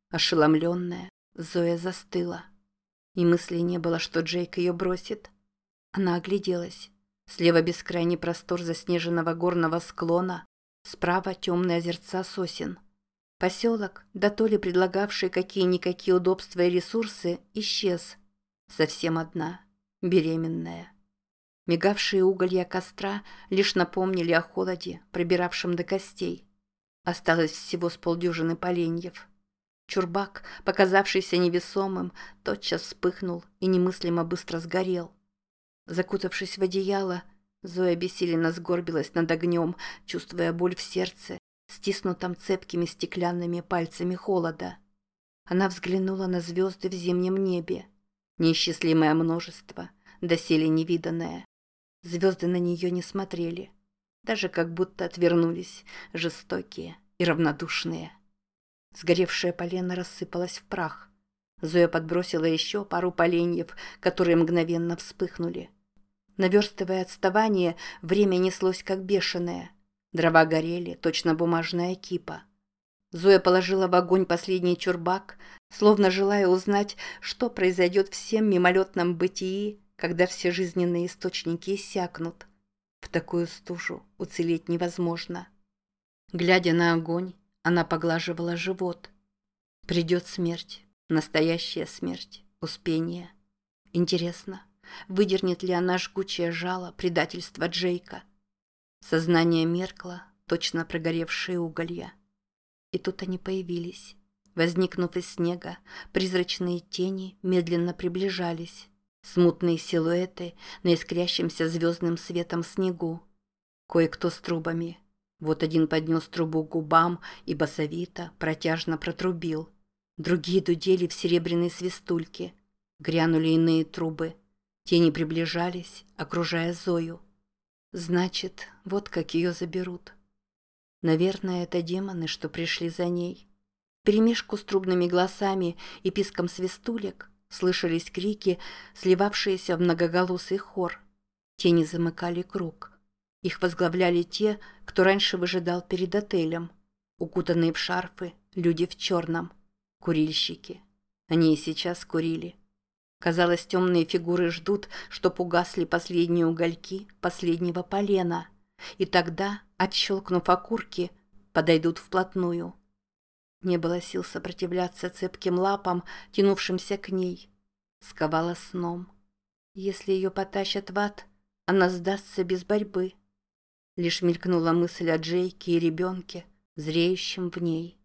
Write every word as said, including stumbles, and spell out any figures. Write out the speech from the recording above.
Ошеломленная, Зоя застыла. И мысли не было, что Джейк ее бросит. Она огляделась. Слева бескрайний простор заснеженного горного склона, справа темные озерца сосен. Поселок, да то ли предлагавший какие-никакие удобства и ресурсы, исчез. Совсем одна, беременная. Мигавшие уголья костра лишь напомнили о холоде, пробиравшем до костей. Осталось всего с полдюжины поленьев. Чурбак, показавшийся невесомым, тотчас вспыхнул и немыслимо быстро сгорел. Закутавшись в одеяло, Зоя бессиленно сгорбилась над огнем, чувствуя боль в сердце, стиснутом цепкими стеклянными пальцами холода. Она взглянула на звезды в зимнем небе. Неисчислимое множество, доселе невиданное. Звезды на нее не смотрели, даже как будто отвернулись, жестокие и равнодушные. Сгоревшее полено рассыпалось в прах. Зоя подбросила еще пару поленьев, которые мгновенно вспыхнули. Наверстывая отставание, время неслось как бешеное. Дрова горели, точно бумажная кипа. Зоя положила в огонь последний чурбак, словно желая узнать, что произойдет в всем мимолетном бытии, когда все жизненные источники иссякнут. В такую стужу уцелеть невозможно. Глядя на огонь, она поглаживала живот. Придет смерть, настоящая смерть, успение. Интересно, выдернет ли она жгучее жало предательства Джейка? Сознание меркло, точно прогоревшие уголья. И тут они появились. Возникнув из снега, призрачные тени медленно приближались. Смутные силуэты на искрящемся звездным светом снегу. Кое-кто с трубами. Вот один поднес трубу к губам и басовито, протяжно протрубил. Другие дудели в серебряной свистульке. Грянули иные трубы. Тени приближались, окружая Зою. Значит, вот как ее заберут. Наверное, это демоны, что пришли за ней. Вперемешку с трубными голосами и писком свистулек слышались крики, сливавшиеся в многоголосый хор. Тени замыкали круг. Их возглавляли те, кто раньше выжидал перед отелем. Укутанные в шарфы, люди в черном. Курильщики. Они и сейчас курили. Казалось, темные фигуры ждут, чтоб угасли последние угольки последнего полена. И тогда, отщелкнув окурки, подойдут вплотную. Не было сил сопротивляться цепким лапам, тянувшимся к ней. Сковала сном. Если ее потащат в ад, она сдастся без борьбы. Лишь мелькнула мысль о Джейке и ребенке, зреющем в ней.